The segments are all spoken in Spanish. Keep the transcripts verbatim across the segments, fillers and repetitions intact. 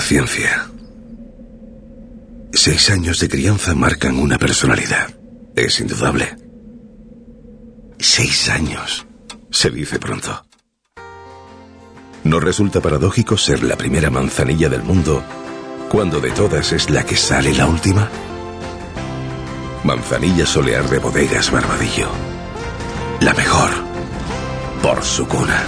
ciencia. Seis años de crianza marcan una personalidad. Es indudable. Seis años. Se dice pronto. ¿No resulta paradójico ser la primera manzanilla del mundo cuando de todas es la que sale la última? Manzanilla Solear de Bodegas Barbadillo. La mejor. Por su cuna.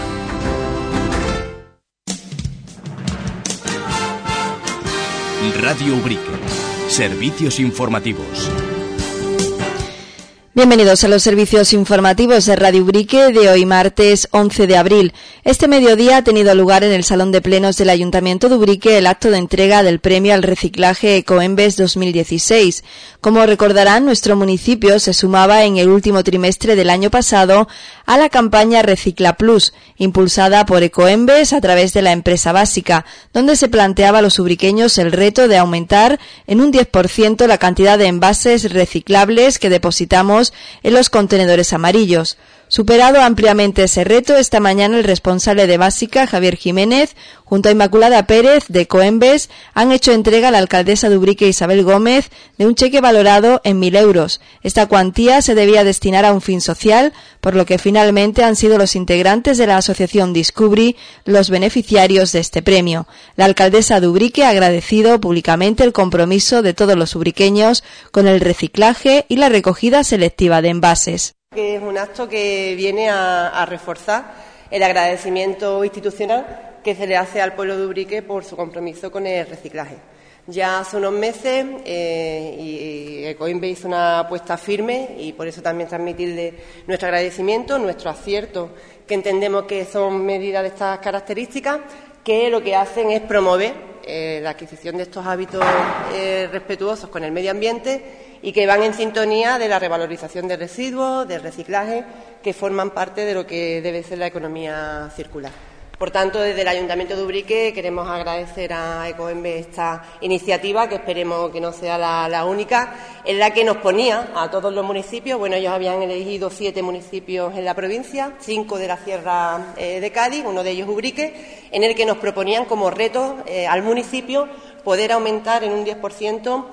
Radio Ubrique. Servicios informativos. Bienvenidos a los servicios informativos de Radio Ubrique de hoy martes once de abril. Este mediodía ha tenido lugar en el Salón de Plenos del Ayuntamiento de Ubrique el acto de entrega del premio al reciclaje Ecoembes dos mil dieciséis. Como recordarán, nuestro municipio se sumaba en el último trimestre del año pasado a la campaña Recicla Plus, impulsada por Ecoembes a través de la empresa básica, donde se planteaba a los ubriqueños el reto de aumentar en un diez por ciento la cantidad de envases reciclables que depositamos en los contenedores amarillos. Superado ampliamente ese reto, esta mañana el responsable de Básica, Javier Jiménez, junto a Inmaculada Pérez, de Ecoembes, han hecho entrega a la alcaldesa de Ubrique, Isabel Gómez, de un cheque valorado en mil euros. Esta cuantía se debía destinar a un fin social, por lo que finalmente han sido los integrantes de la asociación Discubri los beneficiarios de este premio. La alcaldesa de Ubrique ha agradecido públicamente el compromiso de todos los ubriqueños con el reciclaje y la recogida selectiva de envases. Que es un acto que viene a, a reforzar el agradecimiento institucional que se le hace al pueblo de Ubrique por su compromiso con el reciclaje. Ya hace unos meses eh, y Ecoembes hizo una apuesta firme y por eso también transmitirle nuestro agradecimiento, nuestro acierto, que entendemos que son medidas de estas características, que lo que hacen es promover eh, la adquisición de estos hábitos eh, respetuosos con el medio ambiente y que van en sintonía de la revalorización de residuos, del reciclaje, que forman parte de lo que debe ser la economía circular. Por tanto, desde el Ayuntamiento de Ubrique queremos agradecer a Ecoembes esta iniciativa, que esperemos que no sea la, la única, en la que nos ponía a todos los municipios. Bueno, ellos habían elegido siete municipios en la provincia, cinco de la Sierra eh, de Cádiz, uno de ellos Ubrique, en el que nos proponían como reto eh, al municipio poder aumentar en un diez por ciento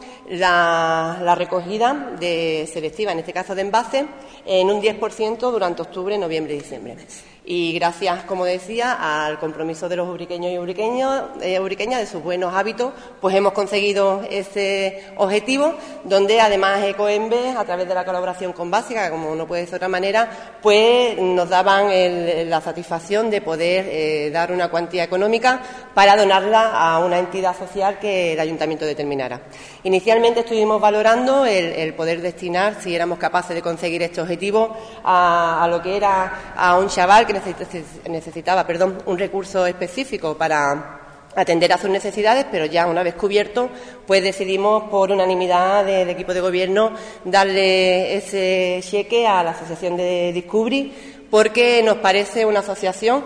la, la recogida de selectiva, en este caso de envases, en un diez por ciento durante octubre, noviembre y diciembre. Y gracias, como decía, al compromiso de los ubriqueños y ubriqueños, eh, ubriqueñas, de sus buenos hábitos, pues hemos conseguido ese objetivo, donde además Ecoembes, a través de la colaboración con Básica, como no puede ser de otra manera, pues nos daban el, la satisfacción de poder eh, dar una cuantía económica para donarla a una entidad social que el ayuntamiento determinara. Inicialmente estuvimos valorando el, el poder destinar, si éramos capaces de conseguir este objetivo, a, a lo que era a un chaval que necesitaba perdón, un recurso específico para atender a sus necesidades, pero ya una vez cubierto, pues decidimos por unanimidad del equipo de gobierno darle ese cheque a la asociación de Discubri, porque nos parece una asociación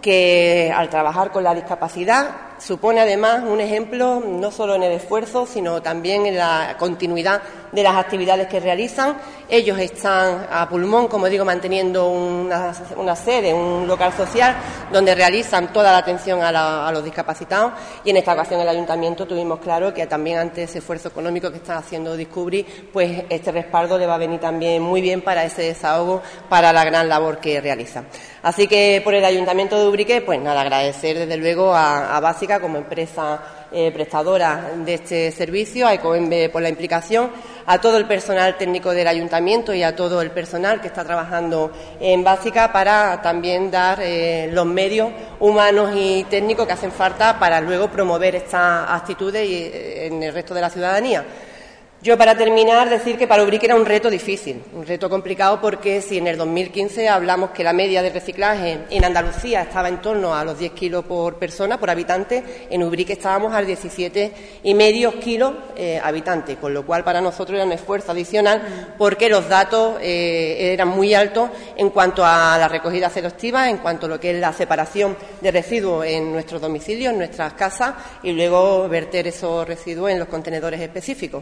que al trabajar con la discapacidad supone además un ejemplo no solo en el esfuerzo, sino también en la continuidad de las actividades que realizan. Ellos están a pulmón, como digo, manteniendo una, una sede, un local social, donde realizan toda la atención a, la, a los discapacitados, y en esta ocasión el Ayuntamiento tuvimos claro que también ante ese esfuerzo económico que está haciendo Discubri, pues este respaldo le va a venir también muy bien para ese desahogo, para la gran labor que realizan. Así que por el Ayuntamiento de Ubrique, pues nada, agradecer desde luego a, a Básica como empresa eh, prestadora de este servicio, a Ecoembes por la implicación, a todo el personal técnico del Ayuntamiento y a todo el personal que está trabajando en Básica para también dar eh, los medios humanos y técnicos que hacen falta para luego promover estas actitudes y, eh, en el resto de la ciudadanía. Yo, para terminar, decir que para Ubrique era un reto difícil, un reto complicado, porque si en el dos mil quince hablamos que la media de reciclaje en Andalucía estaba en torno a los diez kilos por persona, por habitante, en Ubrique estábamos al diecisiete y medio kilos eh, habitante, con lo cual para nosotros era un esfuerzo adicional, porque los datos eh, eran muy altos en cuanto a la recogida selectiva, en cuanto a lo que es la separación de residuos en nuestros domicilios, en nuestras casas, y luego verter esos residuos en los contenedores específicos. Pero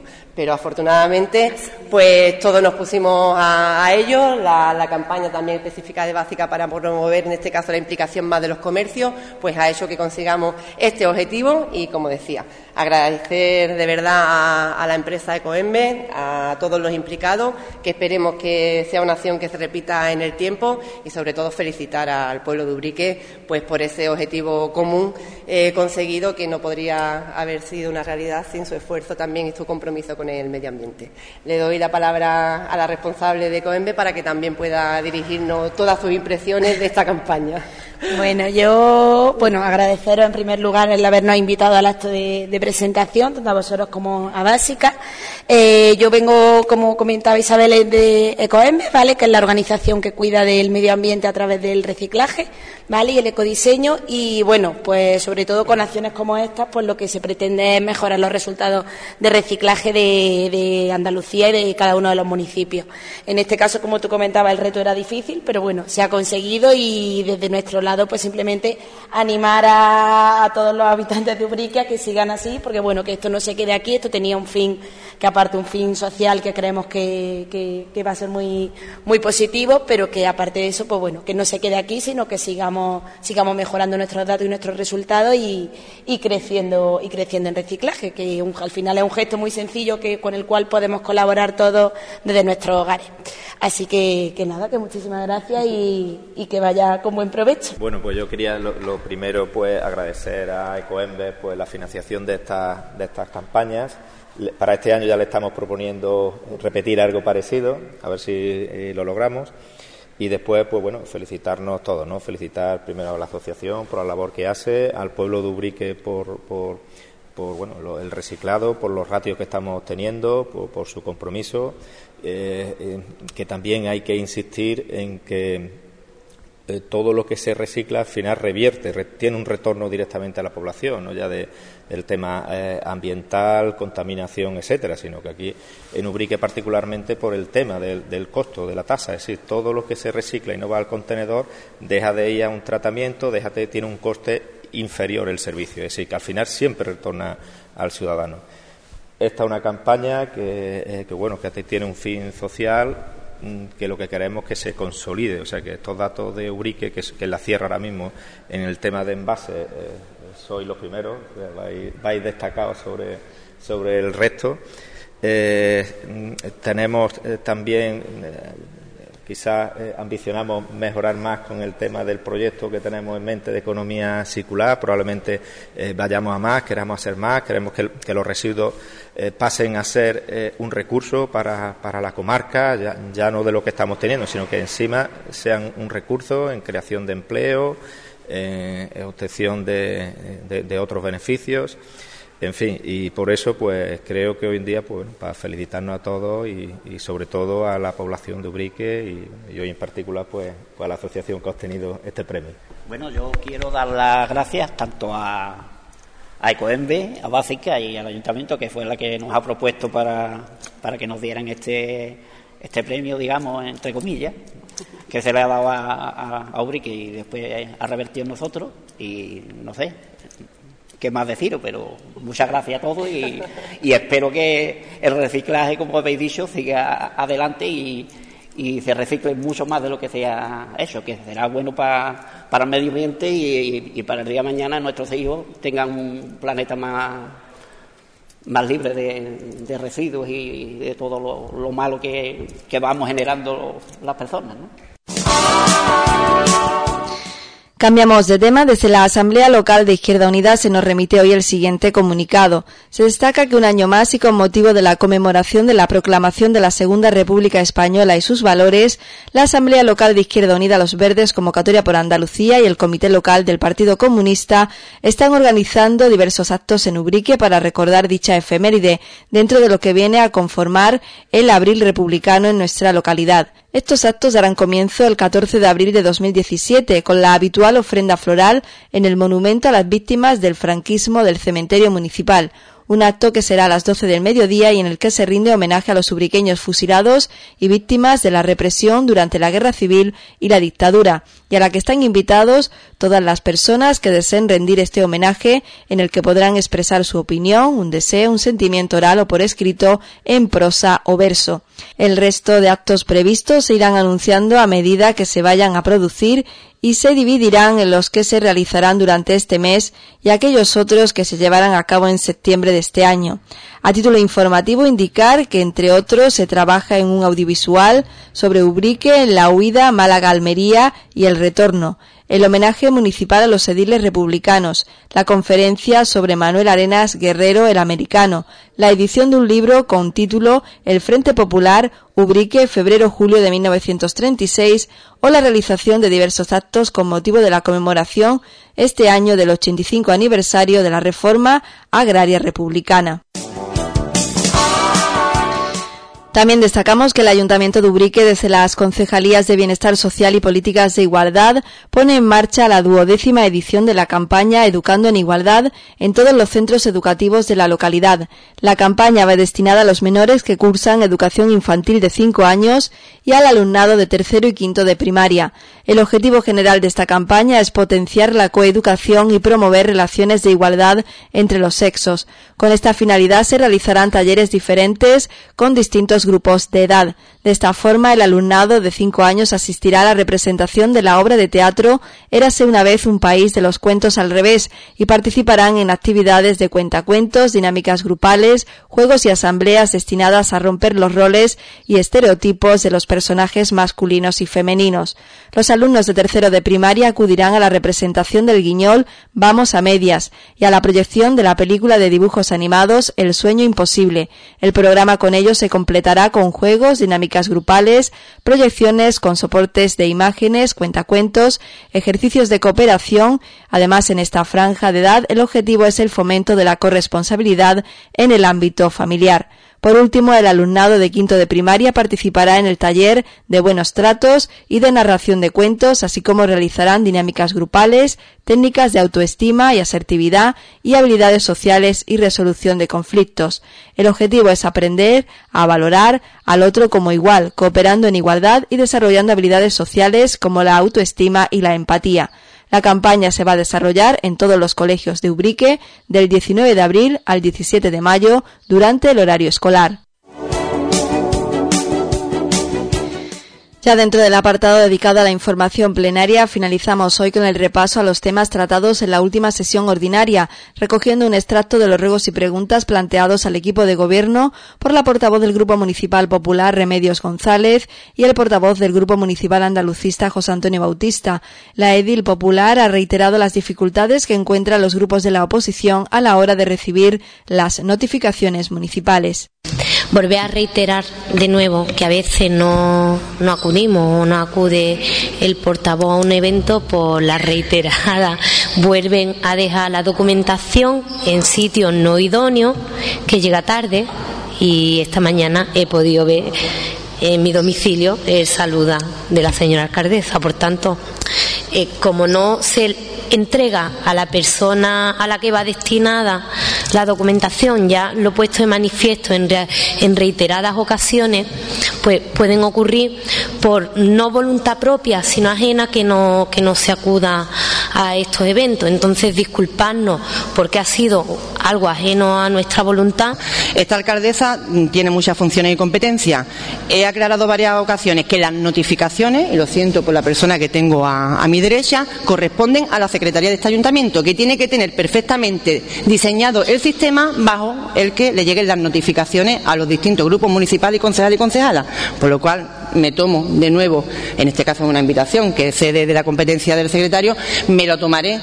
pero afortunadamente pues todos nos pusimos a, a ello. La, la campaña también específica de Básica para promover, en este caso, la implicación más de los comercios, pues ha hecho que consigamos este objetivo y, como decía, agradecer de verdad a, a la empresa Ecoembes, a todos los implicados, que esperemos que sea una acción que se repita en el tiempo y, sobre todo, felicitar al pueblo de Ubrique pues por ese objetivo común eh, conseguido, que no podría haber sido una realidad sin su esfuerzo también y su compromiso con el medio ambiente. Le doy la palabra a la responsable de Ecoembes para que también pueda dirigirnos todas sus impresiones de esta campaña. Bueno, yo, bueno, agradeceros en primer lugar el habernos invitado al acto de, de presentación, tanto a vosotros como a Básica. Eh, yo vengo, como comentaba Isabel, de Ecoembes, ¿vale?, que es la organización que cuida del medio ambiente a través del reciclaje, ¿vale?, y el ecodiseño, y bueno, pues sobre todo con acciones como estas, pues lo que se pretende es mejorar los resultados de reciclaje de, de Andalucía y de cada uno de los municipios. En este caso, como tú comentabas, el reto era difícil, pero bueno, se ha conseguido, y desde nuestro lado pues simplemente animar a, a todos los habitantes de Ubrique a que sigan así, porque bueno, que esto no se quede aquí. Esto tenía un fin, que aparte un fin social que creemos que, que, que va a ser muy muy positivo, pero que aparte de eso, pues bueno, que no se quede aquí, sino que sigamos sigamos mejorando nuestros datos y nuestros resultados y, y creciendo y creciendo en reciclaje, que un, al final es un gesto muy sencillo que con el cual podemos colaborar todos desde nuestros hogares. Así que, que nada, que muchísimas gracias y, y que vaya con buen provecho. Bueno, pues yo quería lo, lo primero pues agradecer a Ecoembes pues la financiación de estas de estas campañas. Para este año ya le estamos proponiendo repetir algo parecido, a ver si eh, lo logramos. Y después, pues bueno, felicitarnos todos, ¿no? Felicitar primero a la asociación por la labor que hace, al pueblo de Ubrique por, por, por bueno, lo, el reciclado, por los ratios que estamos teniendo, por, por su compromiso, eh, eh, que también hay que insistir en que eh, todo lo que se recicla al final revierte, re, tiene un retorno directamente a la población, no ya de, del tema eh, ambiental, contaminación, etcétera, sino que aquí en Ubrique particularmente por el tema del, del costo, de la tasa, es decir, todo lo que se recicla y no va al contenedor deja de ir a un tratamiento, deja de, tiene un coste inferior el servicio, es decir, que al final siempre retorna al ciudadano. Esta es una campaña que, eh, que bueno, que tiene un fin social, que lo que queremos es que se consolide, o sea, que estos datos de Ubrique, que es, que es la sierra ahora mismo en el tema de envases, eh, sois los primeros, vais, vais destacados sobre, sobre el resto. Eh, tenemos eh, también, eh, quizás eh, ambicionamos mejorar más con el tema del proyecto que tenemos en mente de economía circular, probablemente eh, vayamos a más, queramos hacer más, queremos que, que los residuos eh, pasen a ser eh, un recurso para, para la comarca, ya, ya no de lo que estamos teniendo, sino que encima sean un recurso en creación de empleo, eh, en obtención de, de, de otros beneficios. En fin, y por eso pues creo que hoy en día, pues para felicitarnos a todos y, y sobre todo a la población de Ubrique y, y hoy en particular pues, pues a la asociación que ha obtenido este premio. Bueno, yo quiero dar las gracias tanto a, a Ecoembes, a Básica y al Ayuntamiento, que fue la que nos ha propuesto para, para que nos dieran este, este premio, digamos, entre comillas, que se le ha dado a, a, a Ubrique y después ha revertido en nosotros y no sé qué más deciros, pero muchas gracias a todos y, y espero que el reciclaje, como habéis dicho, siga adelante y, y se recicle mucho más de lo que se ha hecho, que será bueno para, para el medio ambiente y, y para el día de mañana nuestros hijos tengan un planeta más, más libre de, de residuos y de todo lo, lo malo que, que vamos generando las personas, ¿no? Cambiamos de tema. Desde la Asamblea Local de Izquierda Unida se nos remite hoy el siguiente comunicado. Se destaca que un año más y con motivo de la conmemoración de la proclamación de la Segunda República Española y sus valores, la Asamblea Local de Izquierda Unida Los Verdes, Convocatoria por Andalucía y el Comité Local del Partido Comunista están organizando diversos actos en Ubrique para recordar dicha efeméride, dentro de lo que viene a conformar el Abril Republicano en nuestra localidad. Estos actos darán comienzo el catorce de abril de dos mil diecisiete, con la habitual ofrenda floral en el monumento a las víctimas del franquismo del cementerio municipal, un acto que será a las doce del mediodía y en el que se rinde homenaje a los ubriqueños fusilados y víctimas de la represión durante la Guerra Civil y la dictadura, y a la que están invitados todas las personas que deseen rendir este homenaje, en el que podrán expresar su opinión, un deseo, un sentimiento oral o por escrito, en prosa o verso. El resto de actos previstos se irán anunciando a medida que se vayan a producir y se dividirán en los que se realizarán durante este mes y aquellos otros que se llevarán a cabo en septiembre de este año. A título informativo, indicar que, entre otros, se trabaja en un audiovisual sobre Ubrique, la huida, Málaga-Almería y el retorno, el homenaje municipal a los ediles republicanos, la conferencia sobre Manuel Arenas Guerrero el Americano, la edición de un libro con título El Frente Popular, Ubrique, febrero-julio de mil novecientos treinta y seis, o la realización de diversos actos con motivo de la conmemoración este año del ochenta y cinco aniversario de la Reforma Agraria Republicana. También destacamos que el Ayuntamiento de Ubrique, desde las Concejalías de Bienestar Social y Políticas de Igualdad, pone en marcha la duodécima edición de la campaña Educando en Igualdad en todos los centros educativos de la localidad. La campaña va destinada a los menores que cursan educación infantil de cinco años y al alumnado de tercero y quinto de primaria. El objetivo general de esta campaña es potenciar la coeducación y promover relaciones de igualdad entre los sexos. Con esta finalidad se realizarán talleres diferentes con distintos grupos de edad. De esta forma, el alumnado de cinco años asistirá a la representación de la obra de teatro Érase una vez un país de los cuentos al revés y participarán en actividades de cuentacuentos, dinámicas grupales, juegos y asambleas destinadas a romper los roles y estereotipos de los personajes masculinos y femeninos. Los alumnos de tercero de primaria acudirán a la representación del guiñol Vamos a medias y a la proyección de la película de dibujos animados El sueño imposible. El programa con ellos se completará con juegos, dinámicas grupales, proyecciones con soportes de imágenes, cuentacuentos, ejercicios de cooperación. Además, en esta franja de edad, el objetivo es el fomento de la corresponsabilidad en el ámbito familiar. Por último, el alumnado de quinto de primaria participará en el taller de buenos tratos y de narración de cuentos, así como realizarán dinámicas grupales, técnicas de autoestima y asertividad y habilidades sociales y resolución de conflictos. El objetivo es aprender a valorar al otro como igual, cooperando en igualdad y desarrollando habilidades sociales como la autoestima y la empatía. La campaña se va a desarrollar en todos los colegios de Ubrique del diecinueve de abril al diecisiete de mayo durante el horario escolar. Ya dentro del apartado dedicado a la información plenaria, finalizamos hoy con el repaso a los temas tratados en la última sesión ordinaria, recogiendo un extracto de los ruegos y preguntas planteados al equipo de gobierno por la portavoz del Grupo Municipal Popular, Remedios González, y el portavoz del Grupo Municipal Andalucista, José Antonio Bautista. La edil popular ha reiterado las dificultades que encuentran los grupos de la oposición a la hora de recibir las notificaciones municipales. Volver a reiterar de nuevo que a veces no, no acudimos o no acude el portavoz a un evento por la reiterada. Vuelven a dejar la documentación en sitios no idóneos, que llega tarde, y esta mañana he podido ver en mi domicilio el saluda de la señora alcaldesa. Por tanto, eh, como no se entrega a la persona a la que va destinada la documentación, ya lo he puesto de manifiesto en, re, en reiteradas ocasiones, pues pueden ocurrir por no voluntad propia, sino ajena, que no, que no se acuda a estos eventos. Entonces, disculparnos porque ha sido algo ajeno a nuestra voluntad. Esta alcaldesa tiene muchas funciones y competencias. He aclarado varias ocasiones que las notificaciones, y lo siento por la persona que tengo a, a mi derecha, corresponden a la Secretaría de este ayuntamiento, que tiene que tener perfectamente diseñado el sistema bajo el que le lleguen las notificaciones a los distintos grupos municipales y concejales y concejalas. Por lo cual me tomo de nuevo, en este caso una invitación que excede de la competencia del secretario, me lo tomaré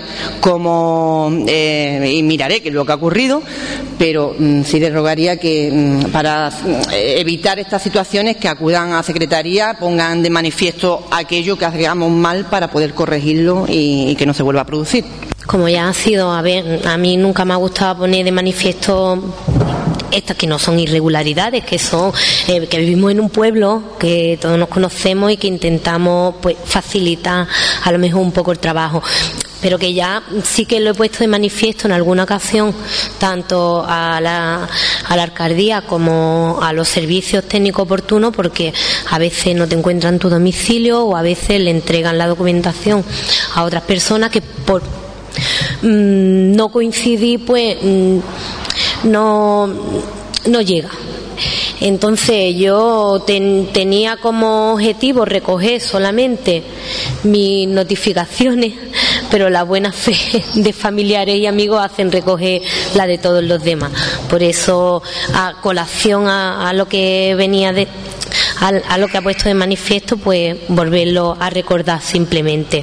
como eh, y miraré qué es lo que ha ocurrido, pero mm, sí les rogaría que mm, para eh, evitar estas situaciones, que acudan a Secretaría, pongan de manifiesto aquello que hagamos mal para poder corregirlo y, y que no se vuelva a producir. Como ya ha sido, a ver, a mí nunca me ha gustado poner de manifiesto estas que no son irregularidades, que son eh, que vivimos en un pueblo, que todos nos conocemos y que intentamos pues facilitar a lo mejor un poco el trabajo. pero que ya sí que lo he puesto de manifiesto en alguna ocasión, tanto a la, a la alcaldía como a los servicios técnicos oportunos, porque a veces no te encuentran en tu domicilio o a veces le entregan la documentación a otras personas que por mmm, no coincidir pues mmm, no, no llega. Entonces yo ten, tenía como objetivo recoger solamente mis notificaciones, pero la buena fe de familiares y amigos hacen recoger la de todos los demás. Por eso, a colación a, a lo que venía de a, a lo que ha puesto de manifiesto, pues volverlo a recordar simplemente.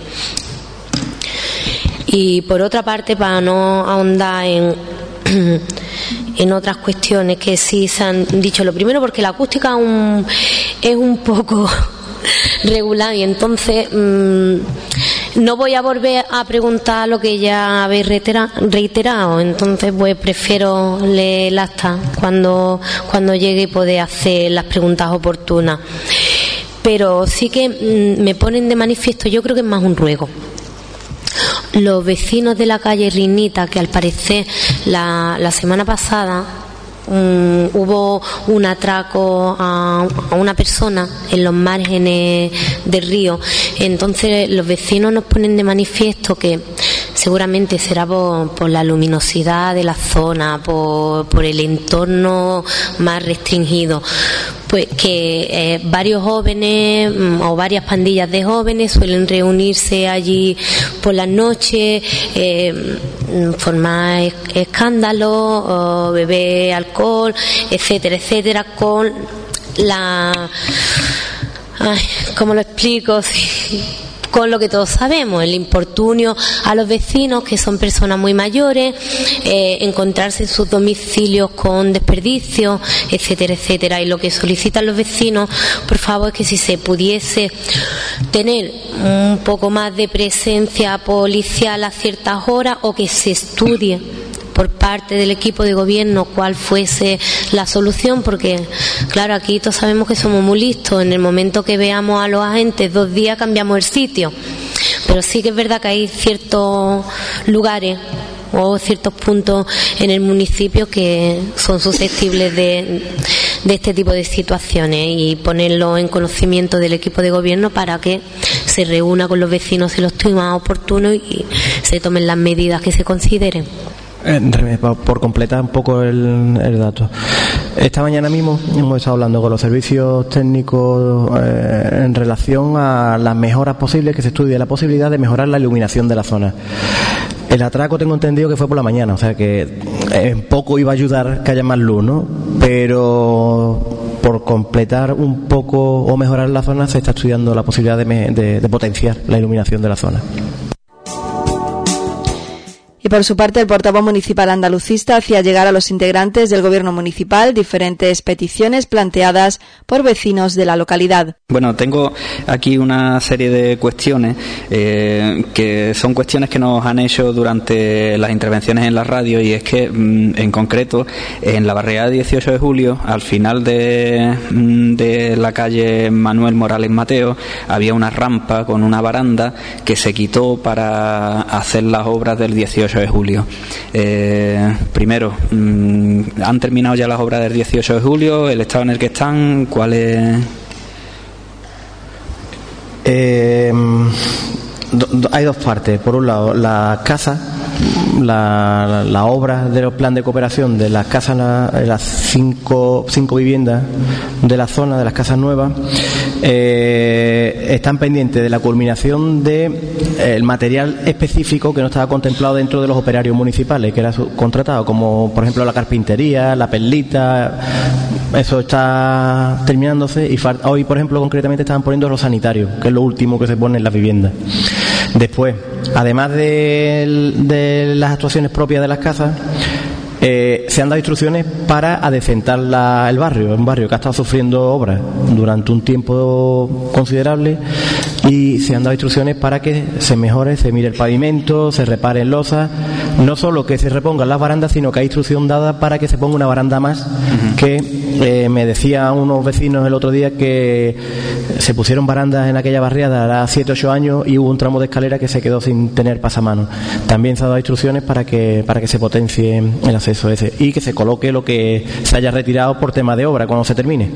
Y por otra parte, para no ahondar en en otras cuestiones que sí se han dicho, lo primero porque la acústica un, es un poco regular y entonces mmm, no voy a volver a preguntar lo que ya habéis reitera, reiterado, entonces pues prefiero leer el acta cuando, cuando llegue y poder hacer las preguntas oportunas. Pero sí que mmm, me ponen de manifiesto, yo creo que es más un ruego. Los vecinos de la calle Rinita, que al parecer la, la semana pasada um, hubo un atraco a, a una persona en los márgenes del río, entonces los vecinos nos ponen de manifiesto que seguramente será por, por la luminosidad de la zona, por, por el entorno más restringido, pues que eh, varios jóvenes mm, o varias pandillas de jóvenes suelen reunirse allí por las noches, eh, formar es, escándalos, o beber alcohol, etcétera, etcétera, con la... Ay, ¿cómo lo explico? Sí. Con lo que todos sabemos, el importunio a los vecinos, que son personas muy mayores, eh, encontrarse en sus domicilios con desperdicio, etcétera, etcétera. Y lo que solicitan los vecinos, por favor, es que si se pudiese tener un poco más de presencia policial a ciertas horas, o que se estudie por parte del equipo de gobierno cuál fuese la solución, porque claro, aquí todos sabemos que somos muy listos, en el momento que veamos a los agentes dos días cambiamos el sitio, pero sí que es verdad que hay ciertos lugares o ciertos puntos en el municipio que son susceptibles de, de este tipo de situaciones, y ponerlo en conocimiento del equipo de gobierno para que se reúna con los vecinos si lo estima oportuno y se tomen las medidas que se consideren. Por completar un poco el, el dato, esta mañana mismo hemos estado hablando con los servicios técnicos eh, en relación a las mejoras posibles, que se estudie la posibilidad de mejorar la iluminación de la zona. El atraco tengo entendido que fue por la mañana, o sea que en poco iba a ayudar que haya más luz, ¿no? Pero por completar un poco o mejorar la zona se está estudiando la posibilidad de, me, de, de potenciar la iluminación de la zona. Y por su parte, el portavoz municipal andalucista hacía llegar a los integrantes del gobierno municipal diferentes peticiones planteadas por vecinos de la localidad. Bueno, tengo aquí una serie de cuestiones eh, que son cuestiones que nos han hecho durante las intervenciones en la radio, y es que mm, en concreto en la barriada dieciocho de julio, al final de, de la calle Manuel Morales Mateo, había una rampa con una baranda que se quitó para hacer las obras del dieciocho de julio. Eh, primero, mmm, ¿han terminado ya las obras del dieciocho de julio? ¿El estado en el que están? ¿Cuál es...? Eh, do, do, hay dos partes. Por un lado, la casa, la, la, la obra de los plan de cooperación de las casas, la, las cinco, cinco viviendas de la zona, de las casas nuevas, eh, están pendientes de la culminación de eh, el material específico que no estaba contemplado dentro de los operarios municipales, que era contratado, como por ejemplo la carpintería, la perlita. Eso está terminándose, y hoy, por ejemplo, concretamente estaban poniendo los sanitarios, que es lo último que se pone en las viviendas. Después, además de, de las actuaciones propias de las casas, eh, se han dado instrucciones para adecentar la, el barrio, un barrio que ha estado sufriendo obras durante un tiempo considerable, y se han dado instrucciones para que se mejore, se mire el pavimento, se reparen losas, no solo que se repongan las barandas, sino que hay instrucción dada para que se ponga una baranda más, uh-huh. que eh, me decía unos vecinos el otro día que se pusieron barandas en aquella barriada hace siete ocho años y hubo un tramo de escalera que se quedó sin tener pasamanos. También se han dado instrucciones para que para que se potencie el acceso ese y que se coloque lo que se haya retirado por tema de obra cuando se termine.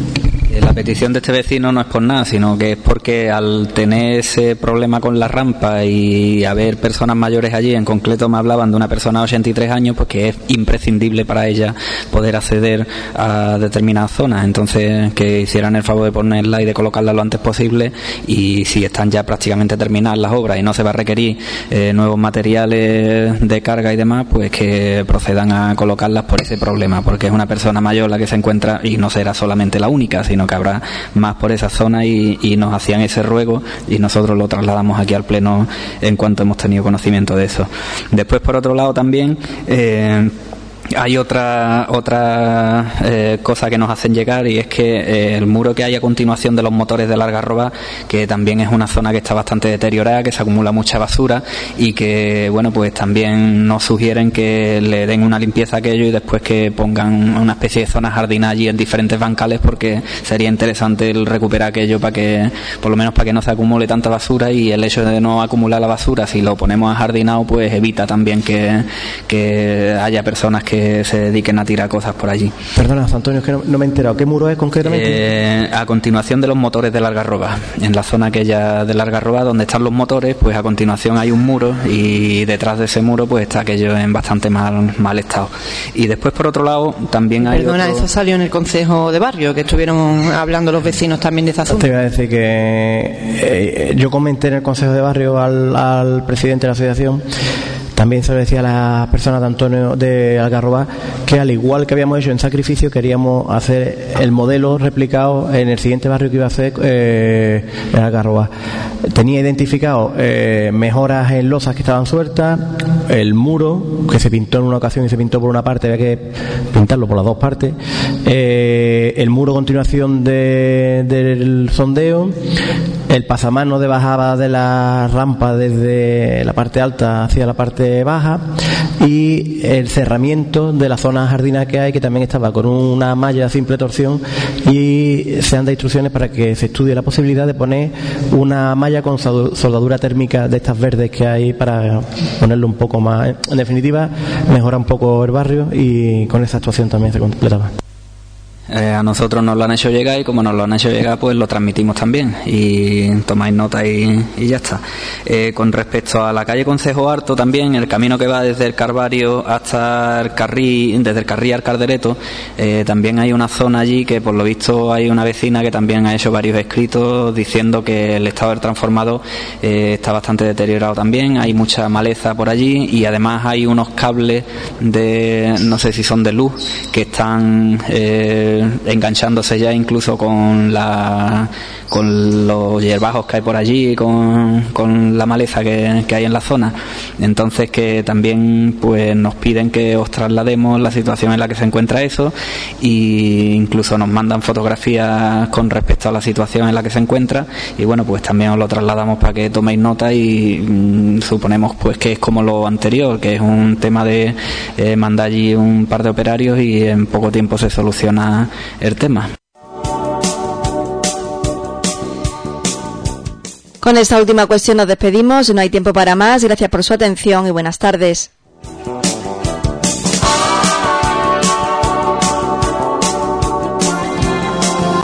La petición de este vecino no es por nada, sino que es porque al tener ese problema con la rampa y haber personas mayores allí, en concreto me hablaban de una persona de ochenta y tres años, pues que es imprescindible para ella poder acceder a determinadas zonas. Entonces, que hicieran el favor de ponerla y de colocarla lo antes posible, y si están ya prácticamente terminadas las obras y no se va a requerir eh, nuevos materiales de carga y demás, pues que procedan a colocarlas por ese problema, porque es una persona mayor la que se encuentra, y no será solamente la única, sino que habrá más por esa zona, y, y nos hacían ese ruego y nosotros lo trasladamos aquí al Pleno en cuanto hemos tenido conocimiento de eso. Después, por otro lado, también eh, hay otra otra eh, cosa que nos hacen llegar, y es que eh, el muro que hay a continuación de los motores del Algarroba, que también es una zona que está bastante deteriorada, que se acumula mucha basura, y que bueno, pues también nos sugieren que le den una limpieza a aquello y después que pongan una especie de zona jardín allí en diferentes bancales, porque sería interesante el recuperar aquello para que, por lo menos para que no se acumule tanta basura, y el hecho de no acumular la basura, si lo ponemos ajardinado, pues evita también que, que haya personas que se dediquen a tirar cosas por allí. Perdona, Antonio, es que no, no me he enterado. ¿Qué muro es concretamente? Eh, a continuación de los motores del Algarroba, en la zona aquella del Algarroba donde están los motores, pues a continuación hay un muro, y detrás de ese muro pues está aquello en bastante mal, mal estado. Y después, por otro lado, también hay Perdona, otro... eso salió en el Consejo de Barrio, que estuvieron hablando los vecinos también de esa zona. Te iba a decir que eh, yo comenté en el Consejo de Barrio al, al presidente de la asociación. También se lo decía a las personas de Antonio de Algarroba, que al igual que habíamos hecho en Sacrificio, queríamos hacer el modelo replicado en el siguiente barrio que iba a hacer eh, en Algarroba. Tenía identificado eh, mejoras en losas que estaban sueltas, el muro que se pintó en una ocasión y se pintó por una parte, había que pintarlo por las dos partes, eh, el muro a continuación de, del sondeo, el pasamano de bajada de la rampa desde la parte alta hacia la parte baja, y el cerramiento de la zona jardina que hay, que también estaba con una malla simple torsión, y se han dado instrucciones para que se estudie la posibilidad de poner una malla con soldadura térmica de estas verdes que hay, para ponerlo un poco más, en definitiva mejora un poco el barrio, y con esa actuación también se completaba. Eh, a nosotros nos lo han hecho llegar, y como nos lo han hecho llegar, pues lo transmitimos también, y tomáis nota y, y ya está. Eh, con respecto a la calle Concejo Harto, también el camino que va desde el Carvario hasta el Carrí, desde el Carrí al Cardereto, eh, también hay una zona allí que por lo visto hay una vecina que también ha hecho varios escritos diciendo que el estado del transformador eh, está bastante deteriorado también, hay mucha maleza por allí, y además hay unos cables de, no sé si son de luz, que están eh, enganchándose ya incluso con la con los hierbajos que hay por allí, con, con la maleza que, que hay en la zona. Entonces, que también pues nos piden que os traslademos la situación en la que se encuentra eso, e incluso nos mandan fotografías con respecto a la situación en la que se encuentra, y bueno, pues también os lo trasladamos para que toméis nota, y mmm, suponemos pues que es como lo anterior, que es un tema de eh, mandar allí un par de operarios y en poco tiempo se soluciona el tema. Con esta última cuestión nos despedimos, no hay tiempo para más. Gracias por su atención y buenas tardes.